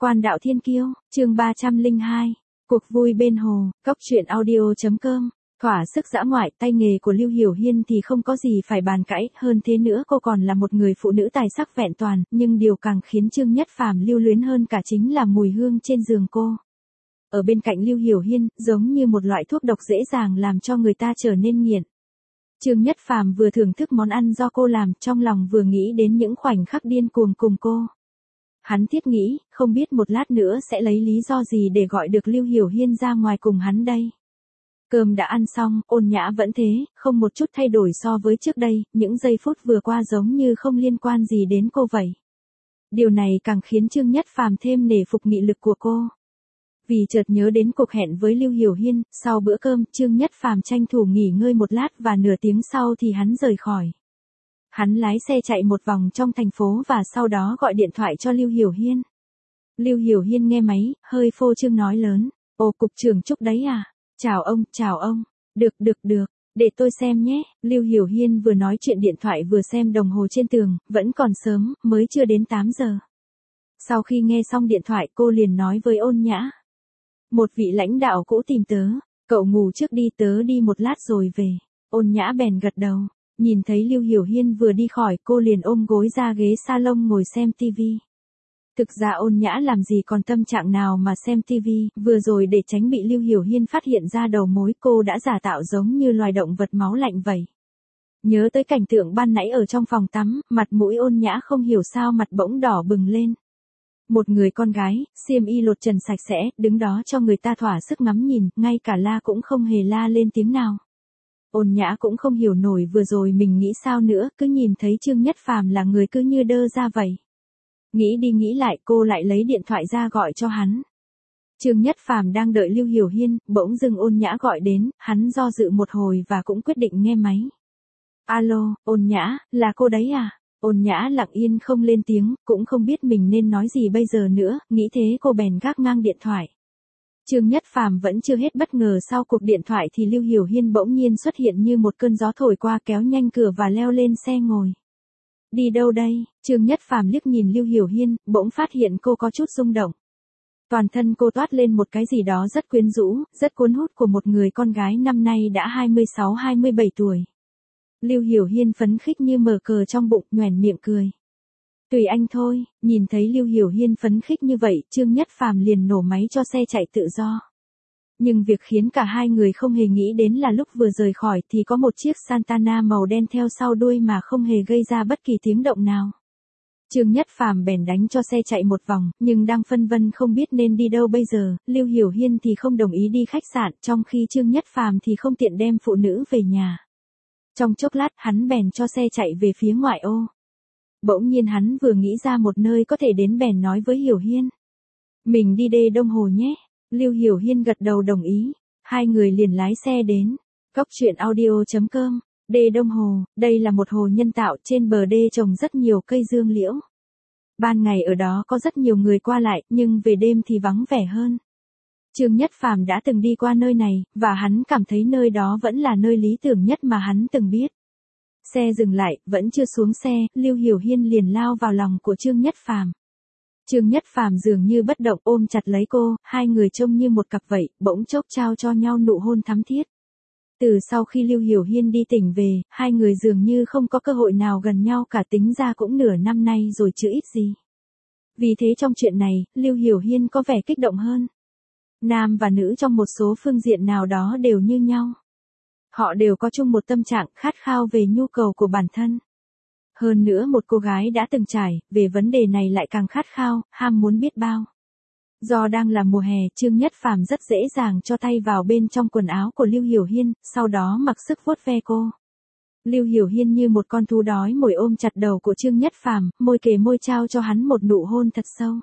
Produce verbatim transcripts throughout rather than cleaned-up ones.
Quan đạo thiên kiêu, chương ba trăm lẻ hai, cuộc vui bên hồ, cóc truyện audio chấm com. Thỏa sức dã ngoại, tay nghề của Lưu Hiểu Hiên thì không có gì phải bàn cãi, hơn thế nữa cô còn là một người phụ nữ tài sắc vẹn toàn, nhưng điều càng khiến Trương Nhất Phàm lưu luyến hơn cả chính là mùi hương trên giường cô. Ở bên cạnh Lưu Hiểu Hiên, giống như một loại thuốc độc dễ dàng làm cho người ta trở nên nghiện. Trương Nhất Phàm vừa thưởng thức món ăn do cô làm, trong lòng vừa nghĩ đến những khoảnh khắc điên cuồng cùng cô. Hắn thiết nghĩ, không biết một lát nữa sẽ lấy lý do gì để gọi được Lưu Hiểu Hiên ra ngoài cùng hắn đây. Cơm đã ăn xong, Ôn Nhã vẫn thế, không một chút thay đổi so với trước đây, những giây phút vừa qua giống như không liên quan gì đến cô vậy. Điều này càng khiến Trương Nhất Phàm thêm nể phục nghị lực của cô. Vì chợt nhớ đến cuộc hẹn với Lưu Hiểu Hiên, sau bữa cơm, Trương Nhất Phàm tranh thủ nghỉ ngơi một lát và nửa tiếng sau thì hắn rời khỏi. Hắn lái xe chạy một vòng trong thành phố và sau đó gọi điện thoại cho Lưu Hiểu Hiên. Lưu Hiểu Hiên nghe máy, hơi phô trương nói lớn, "Ồ, cục trưởng Trúc đấy à? Chào ông, chào ông. Được, được, được, để tôi xem nhé." Lưu Hiểu Hiên vừa nói chuyện điện thoại vừa xem đồng hồ trên tường, vẫn còn sớm, mới chưa đến tám giờ. Sau khi nghe xong điện thoại cô liền nói với Ôn Nhã. "Một vị lãnh đạo cũ tìm tớ, cậu ngủ trước đi, tớ đi một lát rồi về." Ôn Nhã bèn gật đầu. Nhìn thấy Lưu Hiểu Hiên vừa đi khỏi, cô liền ôm gối ra ghế salon ngồi xem tivi. Thực ra Ôn Nhã làm gì còn tâm trạng nào mà xem tivi, vừa rồi để tránh bị Lưu Hiểu Hiên phát hiện ra đầu mối, cô đã giả tạo giống như loài động vật máu lạnh vậy. Nhớ tới cảnh tượng ban nãy ở trong phòng tắm, mặt mũi Ôn Nhã không hiểu sao mặt bỗng đỏ bừng lên. Một người con gái, xiêm y lột trần sạch sẽ, đứng đó cho người ta thỏa sức ngắm nhìn, ngay cả la cũng không hề la lên tiếng nào. Ôn Nhã cũng không hiểu nổi vừa rồi mình nghĩ sao nữa, cứ nhìn thấy Trương Nhất Phàm là người cứ như đơ ra vậy. Nghĩ đi nghĩ lại, cô lại lấy điện thoại ra gọi cho hắn. Trương Nhất Phàm đang đợi Lưu Hiểu Hiên, bỗng dưng Ôn Nhã gọi đến, hắn do dự một hồi và cũng quyết định nghe máy. "Alo, Ôn Nhã, là cô đấy à?" Ôn Nhã lặng yên không lên tiếng, cũng không biết mình nên nói gì bây giờ nữa, nghĩ thế cô bèn gác ngang điện thoại. Trương Nhất Phàm vẫn chưa hết bất ngờ, sau cuộc điện thoại thì Lưu Hiểu Hiên bỗng nhiên xuất hiện như một cơn gió thổi qua, kéo nhanh cửa và leo lên xe ngồi. "Đi đâu đây?" Trương Nhất Phàm liếc nhìn Lưu Hiểu Hiên, bỗng phát hiện cô có chút rung động. Toàn thân cô toát lên một cái gì đó rất quyến rũ, rất cuốn hút của một người con gái năm nay đã hai mươi sáu hai mươi bảy tuổi. Lưu Hiểu Hiên phấn khích như mở cờ trong bụng, nhoẻn miệng cười. "Tùy anh thôi." Nhìn thấy Lưu Hiểu Hiên phấn khích như vậy, Trương Nhất Phàm liền nổ máy cho xe chạy tự do. Nhưng việc khiến cả hai người không hề nghĩ đến là lúc vừa rời khỏi thì có một chiếc Santana màu đen theo sau đuôi mà không hề gây ra bất kỳ tiếng động nào. Trương Nhất Phàm bèn đánh cho xe chạy một vòng, nhưng đang phân vân không biết nên đi đâu bây giờ. Lưu Hiểu Hiên thì không đồng ý đi khách sạn, trong khi Trương Nhất Phàm thì không tiện đem phụ nữ về nhà. Trong chốc lát, hắn bèn cho xe chạy về phía ngoại ô. Bỗng nhiên hắn vừa nghĩ ra một nơi có thể đến bèn nói với Hiểu Hiên. "Mình đi đê Đông Hồ nhé." Lưu Hiểu Hiên gật đầu đồng ý. Hai người liền lái xe đến. cóc truyện audio chấm com. Đê Đông Hồ, đây là một hồ nhân tạo, trên bờ đê trồng rất nhiều cây dương liễu. Ban ngày ở đó có rất nhiều người qua lại, nhưng về đêm thì vắng vẻ hơn. Trương Nhất Phàm đã từng đi qua nơi này, và hắn cảm thấy nơi đó vẫn là nơi lý tưởng nhất mà hắn từng biết. Xe dừng lại, vẫn chưa xuống xe, Lưu Hiểu Hiên liền lao vào lòng của Trương Nhất Phàm. Trương Nhất Phàm dường như bất động ôm chặt lấy cô, hai người trông như một cặp vậy, bỗng chốc trao cho nhau nụ hôn thắm thiết. Từ sau khi Lưu Hiểu Hiên đi tỉnh về, hai người dường như không có cơ hội nào gần nhau cả, tính ra cũng nửa năm nay rồi chứ ít gì. Vì thế trong chuyện này, Lưu Hiểu Hiên có vẻ kích động hơn. Nam và nữ trong một số phương diện nào đó đều như nhau. Họ đều có chung một tâm trạng khát khao về nhu cầu của bản thân. Hơn nữa một cô gái đã từng trải, về vấn đề này lại càng khát khao, ham muốn biết bao. Do đang là mùa hè, Trương Nhất Phàm rất dễ dàng cho tay vào bên trong quần áo của Lưu Hiểu Hiên, sau đó mặc sức vuốt ve cô. Lưu Hiểu Hiên như một con thú đói mồi ôm chặt đầu của Trương Nhất Phàm, môi kề môi trao cho hắn một nụ hôn thật sâu.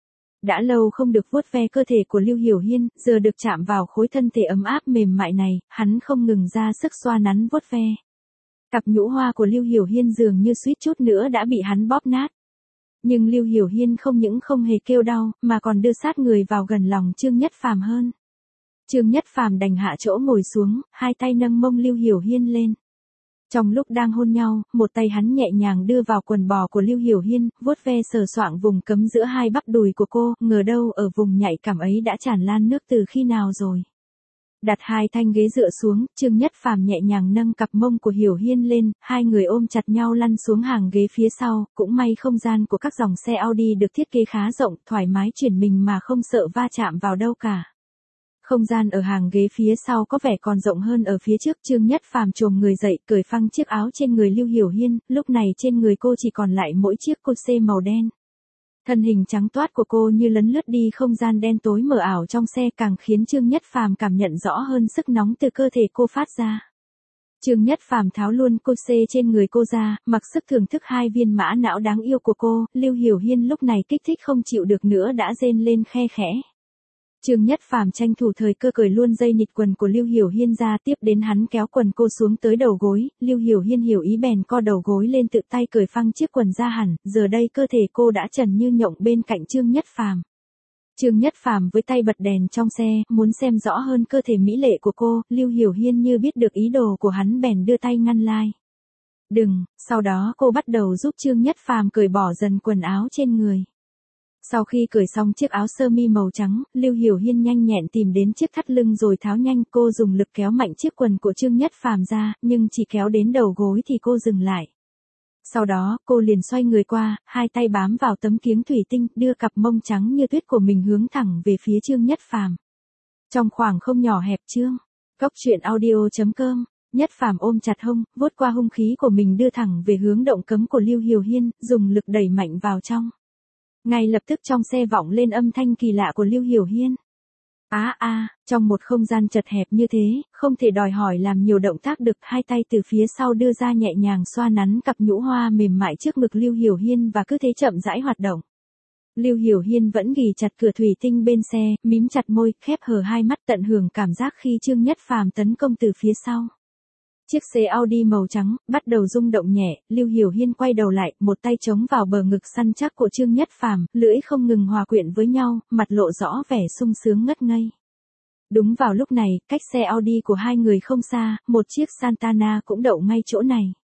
Đã lâu không được vuốt ve cơ thể của Lưu Hiểu Hiên, giờ được chạm vào khối thân thể ấm áp mềm mại này, hắn không ngừng ra sức xoa nắn vuốt ve. Cặp nhũ hoa của Lưu Hiểu Hiên dường như suýt chút nữa đã bị hắn bóp nát. Nhưng Lưu Hiểu Hiên không những không hề kêu đau, mà còn đưa sát người vào gần lòng Trương Nhất Phàm hơn. Trương Nhất Phàm đành hạ chỗ ngồi xuống, hai tay nâng mông Lưu Hiểu Hiên lên. Trong lúc đang hôn nhau, một tay hắn nhẹ nhàng đưa vào quần bò của Lưu Hiểu Hiên, vuốt ve sờ soạng vùng cấm giữa hai bắp đùi của cô, ngờ đâu ở vùng nhạy cảm ấy đã tràn lan nước từ khi nào rồi. Đặt hai thanh ghế dựa xuống, Trương Nhất Phàm nhẹ nhàng nâng cặp mông của Hiểu Hiên lên, hai người ôm chặt nhau lăn xuống hàng ghế phía sau, cũng may không gian của các dòng xe Audi được thiết kế khá rộng, thoải mái chuyển mình mà không sợ va chạm vào đâu cả. Không gian ở hàng ghế phía sau có vẻ còn rộng hơn ở phía trước. Trương Nhất Phàm chồm người dậy, cởi phăng chiếc áo trên người Lưu Hiểu Hiên, lúc này trên người cô chỉ còn lại mỗi chiếc cô-sê màu đen. Thân hình trắng toát của cô như lấn lướt đi không gian đen tối mờ ảo trong xe, càng khiến Trương Nhất Phàm cảm nhận rõ hơn sức nóng từ cơ thể cô phát ra. Trương Nhất Phàm tháo luôn cô-sê trên người cô ra, mặc sức thưởng thức hai viên mã não đáng yêu của cô. Lưu Hiểu Hiên lúc này kích thích không chịu được nữa đã rên lên khe khẽ. Trương Nhất Phàm tranh thủ thời cơ cởi luôn dây nịt quần của Lưu Hiểu Hiên ra, tiếp đến hắn kéo quần cô xuống tới đầu gối. Lưu Hiểu Hiên hiểu ý bèn co đầu gối lên tự tay cởi phăng chiếc quần ra hẳn, giờ đây cơ thể cô đã trần như nhộng bên cạnh Trương Nhất Phàm. Trương Nhất Phàm với tay bật đèn trong xe, muốn xem rõ hơn cơ thể mỹ lệ của cô. Lưu Hiểu Hiên như biết được ý đồ của hắn bèn đưa tay ngăn lai. Đừng, sau đó cô bắt đầu giúp Trương Nhất Phàm cởi bỏ dần quần áo trên người. Sau khi cởi xong chiếc áo sơ mi màu trắng, Lưu Hiểu Hiên nhanh nhẹn tìm đến chiếc thắt lưng rồi tháo nhanh. Cô dùng lực kéo mạnh chiếc quần của Trương Nhất Phàm ra, nhưng chỉ kéo đến đầu gối thì cô dừng lại. Sau đó, cô liền xoay người qua, hai tay bám vào tấm kiếng thủy tinh, đưa cặp mông trắng như tuyết của mình hướng thẳng về phía Trương Nhất Phàm. Trong khoảng không nhỏ hẹp Trương, Cốc truyện audio chấm com, Nhất Phàm ôm chặt hông, vuốt qua hung khí của mình đưa thẳng về hướng động cấm của Lưu Hiểu Hiên, dùng lực đẩy mạnh vào trong. Ngay lập tức trong xe vọng lên âm thanh kỳ lạ của Lưu Hiểu Hiên. Á a, à, trong một không gian chật hẹp như thế, không thể đòi hỏi làm nhiều động tác được. Hai tay từ phía sau đưa ra nhẹ nhàng xoa nắn cặp nhũ hoa mềm mại trước ngực Lưu Hiểu Hiên và cứ thế chậm rãi hoạt động. Lưu Hiểu Hiên vẫn ghì chặt cửa thủy tinh bên xe, mím chặt môi, khép hờ hai mắt tận hưởng cảm giác khi Trương Nhất Phàm tấn công từ phía sau. Chiếc xe Audi màu trắng bắt đầu rung động nhẹ, Lưu Hiểu Hiên quay đầu lại, một tay chống vào bờ ngực săn chắc của Trương Nhất Phàm, lưỡi không ngừng hòa quyện với nhau, mặt lộ rõ vẻ sung sướng ngất ngây. Đúng vào lúc này, cách xe Audi của hai người không xa, một chiếc Santana cũng đậu ngay chỗ này.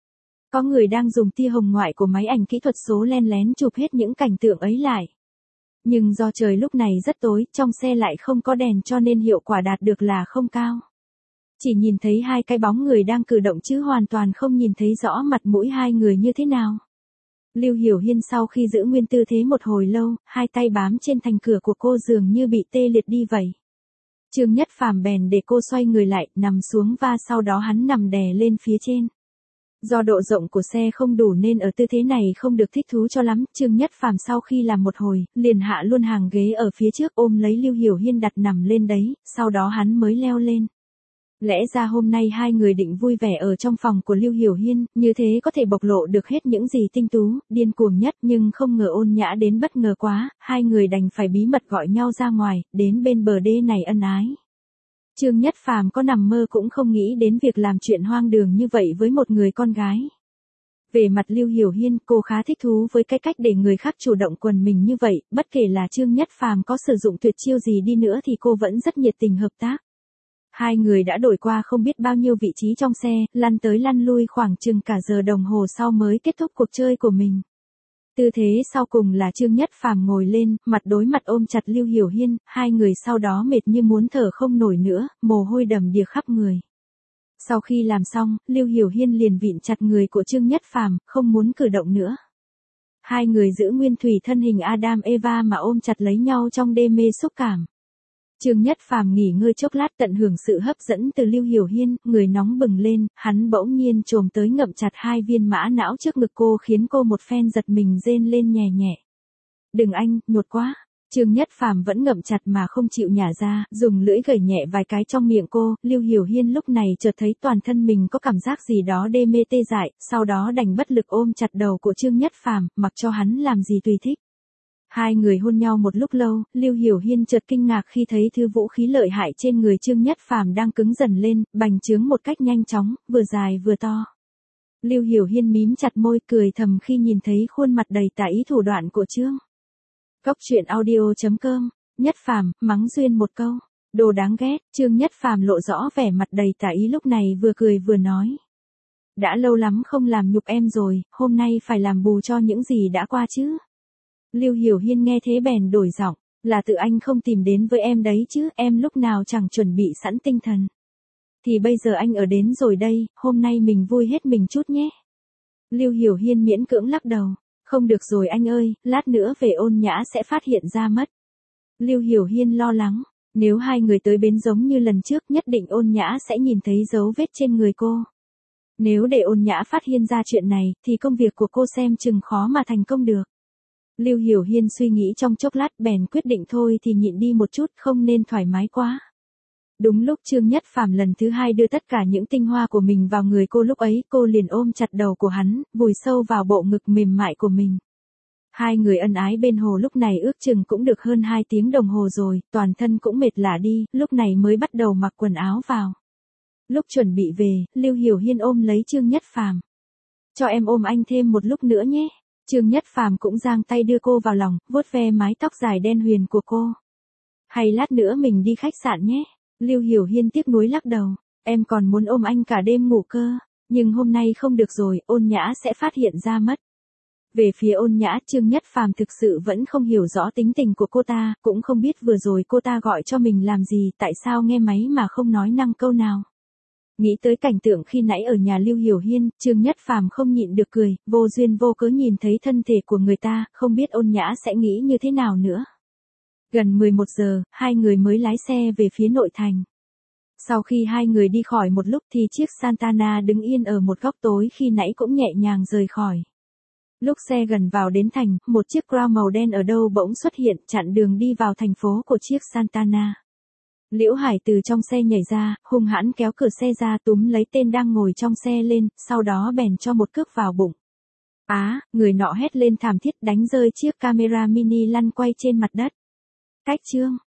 Có người đang dùng tia hồng ngoại của máy ảnh kỹ thuật số len lén chụp hết những cảnh tượng ấy lại. Nhưng do trời lúc này rất tối, trong xe lại không có đèn cho nên hiệu quả đạt được là không cao. Chỉ nhìn thấy hai cái bóng người đang cử động chứ hoàn toàn không nhìn thấy rõ mặt mũi hai người như thế nào. Lưu Hiểu Hiên sau khi giữ nguyên tư thế một hồi lâu, hai tay bám trên thành cửa của cô dường như bị tê liệt đi vậy. Trương Nhất Phàm bèn để cô xoay người lại, nằm xuống và sau đó hắn nằm đè lên phía trên. Do độ rộng của xe không đủ nên ở tư thế này không được thích thú cho lắm, Trương Nhất Phàm sau khi làm một hồi, liền hạ luôn hàng ghế ở phía trước ôm lấy Lưu Hiểu Hiên đặt nằm lên đấy, sau đó hắn mới leo lên. Lẽ ra hôm nay hai người định vui vẻ ở trong phòng của Lưu Hiểu Hiên, như thế có thể bộc lộ được hết những gì tinh tú, điên cuồng nhất, nhưng không ngờ Ôn Nhã đến bất ngờ quá, hai người đành phải bí mật gọi nhau ra ngoài, đến bên bờ đê này ân ái. Trương Nhất Phàm có nằm mơ cũng không nghĩ đến việc làm chuyện hoang đường như vậy với một người con gái. Về mặt Lưu Hiểu Hiên, cô khá thích thú với cái cách để người khác chủ động quần mình như vậy, bất kể là Trương Nhất Phàm có sử dụng tuyệt chiêu gì đi nữa thì cô vẫn rất nhiệt tình hợp tác. Hai người đã đổi qua không biết bao nhiêu vị trí trong xe, lăn tới lăn lui khoảng chừng cả giờ đồng hồ sau mới kết thúc cuộc chơi của mình. Tư thế sau cùng là Trương Nhất Phàm ngồi lên, mặt đối mặt ôm chặt Lưu Hiểu Hiên, hai người sau đó mệt như muốn thở không nổi nữa, mồ hôi đầm đìa khắp người. Sau khi làm xong, Lưu Hiểu Hiên liền vịn chặt người của Trương Nhất Phàm, không muốn cử động nữa. Hai người giữ nguyên thủy thân hình Adam Eva mà ôm chặt lấy nhau trong đê mê xúc cảm. Trương Nhất Phàm nghỉ ngơi chốc lát tận hưởng sự hấp dẫn từ Lưu Hiểu Hiên, người nóng bừng lên, hắn bỗng nhiên chồm tới ngậm chặt hai viên mã não trước ngực cô khiến cô một phen giật mình rên lên nhẹ nhẹ. Đừng anh, nhột quá. Trương Nhất Phàm vẫn ngậm chặt mà không chịu nhả ra, dùng lưỡi gẩy nhẹ vài cái trong miệng cô. Lưu Hiểu Hiên lúc này chợt thấy toàn thân mình có cảm giác gì đó đê mê tê dại, sau đó đành bất lực ôm chặt đầu của Trương Nhất Phàm, mặc cho hắn làm gì tùy thích. Hai người hôn nhau một lúc lâu, Lưu Hiểu Hiên chợt kinh ngạc khi thấy thứ vũ khí lợi hại trên người Trương Nhất Phàm đang cứng dần lên, bành trướng một cách nhanh chóng, vừa dài vừa to. Lưu Hiểu Hiên mím chặt môi cười thầm khi nhìn thấy khuôn mặt đầy tà ý thủ đoạn của Trương. Cốc truyện audio chấm com, Nhất Phàm, mắng duyên một câu, đồ đáng ghét. Trương Nhất Phàm lộ rõ vẻ mặt đầy tà ý lúc này vừa cười vừa nói. Đã lâu lắm không làm nhục em rồi, hôm nay phải làm bù cho những gì đã qua chứ. Lưu Hiểu Hiên nghe thế bèn đổi giọng, là tự anh không tìm đến với em đấy chứ, em lúc nào chẳng chuẩn bị sẵn tinh thần. Thì bây giờ anh ở đến rồi đây, hôm nay mình vui hết mình chút nhé. Lưu Hiểu Hiên miễn cưỡng lắc đầu, không được rồi anh ơi, lát nữa về Ôn Nhã sẽ phát hiện ra mất. Lưu Hiểu Hiên lo lắng, nếu hai người tới bến giống như lần trước nhất định Ôn Nhã sẽ nhìn thấy dấu vết trên người cô. Nếu để Ôn Nhã phát hiện ra chuyện này, thì công việc của cô xem chừng khó mà thành công được. Lưu Hiểu Hiên suy nghĩ trong chốc lát bèn quyết định thôi thì nhịn đi một chút, không nên thoải mái quá. Đúng lúc Trương Nhất Phàm lần thứ hai đưa tất cả những tinh hoa của mình vào người cô, lúc ấy cô liền ôm chặt đầu của hắn, vùi sâu vào bộ ngực mềm mại của mình. Hai người ân ái bên hồ lúc này ước chừng cũng được hơn hai tiếng đồng hồ rồi, toàn thân cũng mệt lả đi, lúc này mới bắt đầu mặc quần áo vào. Lúc chuẩn bị về, Lưu Hiểu Hiên ôm lấy Trương Nhất Phàm. Cho em ôm anh thêm một lúc nữa nhé. Trương Nhất Phàm cũng giang tay đưa cô vào lòng, vuốt ve mái tóc dài đen huyền của cô. Hay lát nữa mình đi khách sạn nhé. Lưu Hiểu Hiên tiếc nuối lắc đầu. Em còn muốn ôm anh cả đêm ngủ cơ. Nhưng hôm nay không được rồi, Ôn Nhã sẽ phát hiện ra mất. Về phía Ôn Nhã, Trương Nhất Phàm thực sự vẫn không hiểu rõ tính tình của cô ta, cũng không biết vừa rồi cô ta gọi cho mình làm gì, tại sao nghe máy mà không nói năng câu nào. Nghĩ tới cảnh tượng khi nãy ở nhà Lưu Hiểu Hiên, Trương Nhất Phàm không nhịn được cười, vô duyên vô cớ nhìn thấy thân thể của người ta, không biết Ôn Nhã sẽ nghĩ như thế nào nữa. Gần mười một giờ, hai người mới lái xe về phía nội thành. Sau khi hai người đi khỏi một lúc thì chiếc Santana đứng yên ở một góc tối khi nãy cũng nhẹ nhàng rời khỏi. Lúc xe gần vào đến thành, một chiếc Crown màu đen ở đâu bỗng xuất hiện chặn đường đi vào thành phố của chiếc Santana. Liễu Hải từ trong xe nhảy ra, hung hãn kéo cửa xe ra túm lấy tên đang ngồi trong xe lên, sau đó bèn cho một cước vào bụng. Á, người nọ hét lên thảm thiết đánh rơi chiếc camera mini lăn quay trên mặt đất. Cách chương